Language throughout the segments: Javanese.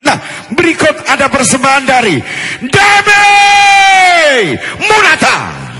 Berikut ada persembahan dari Demi Munata.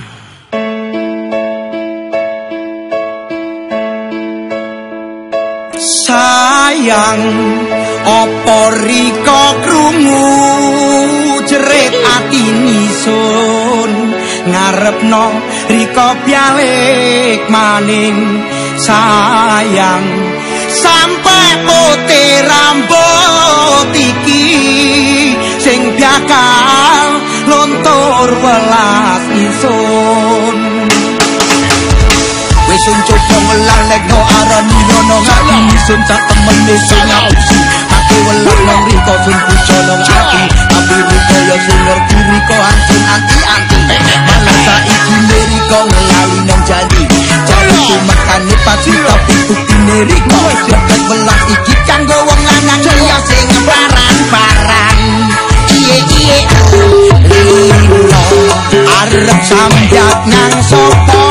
Sayang opo riko krungu jerit ati nisun ngarepno riko balik maning. Sayang sampai putih rambut iki sing bakal lontor welas isun. Wis coba ngelalekno arani ono ngati isun sak temene sing ngapusi aku welas nang riko sun pujono ati tapi riko ya sing ngerti riko ansun anti-anti malah saiki riko ngelali nang janji jare sumakane pasti tapi buktine riko cepet welas iki kanggo wong lanang ya sing barang-barang iye riko arep sambat nang sapa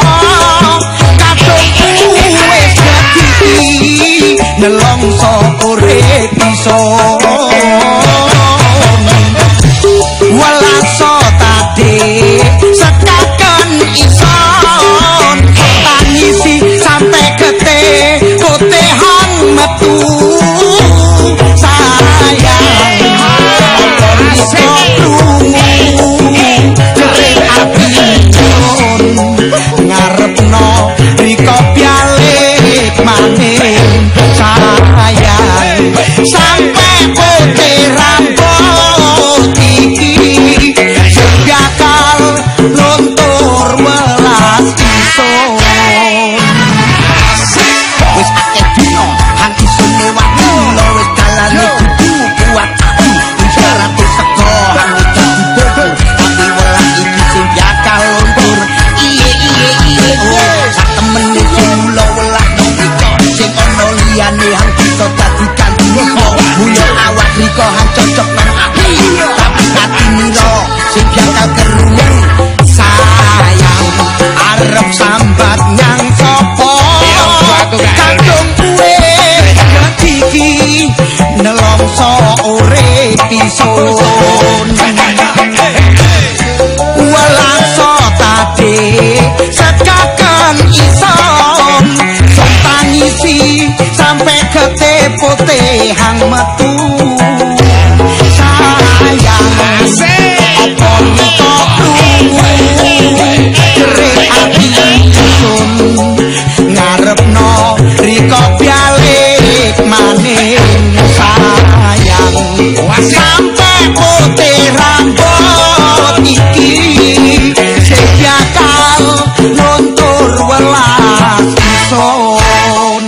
nelongso urip isun welaso tadi sekaken ison tangisi sampai gete putehan metu sayang apa iso krungu jerit ati isun ngarepno riko balik maning. Sayang sampai putih rambut iki bakal luntur welas isun. Wis akeh dino hang isun lewat dino wis dalane kudu kuat ati isyarat sego hang dadi bobol tapi welas iki sing bakal luntur iye sak temene kula welas niko sing ono liyane hang bisa dadikan niko mulo awak niko hang cocok nang ati tapi ati niro sing bakal kerungu. Sayang arep sambat nyang sapa kandung kuwe iki nelongso urip isun welaso tadi sekaken ison son tangisi sampai gete putih hang metu. Sayang opo niko krungu jerit ati isun ngarepno riko balik maning. Sayang sampai putih rambut iki sing bakal luntur welas isun.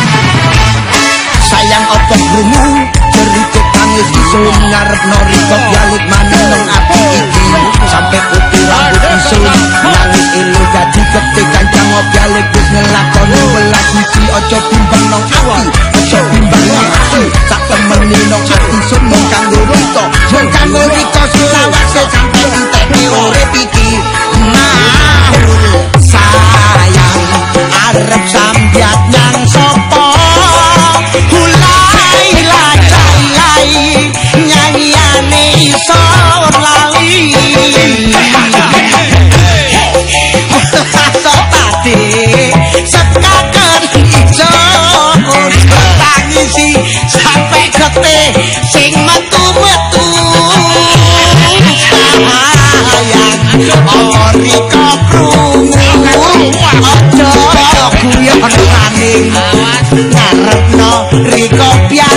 Sayang opo krungu jerit tangis isun ngarepno riko balik maning nang ati iki sampai putih rambut isun nangis ilu dadi ketik kancang balik wis ngelakoni welas iki aja bimbang nang ati aja bimbang nang ati sak temene nang ati sun mung kanggo riko yen kanggo riko sulawase sampai entek urip iki. Sayang arep sambyat nyang sapa hulai lacai nyanyiane iso lali tadi sekaken ijon tangisi sampai gete sing metu-metu. Sayang riko krungu aja guyon maning ngarepno riko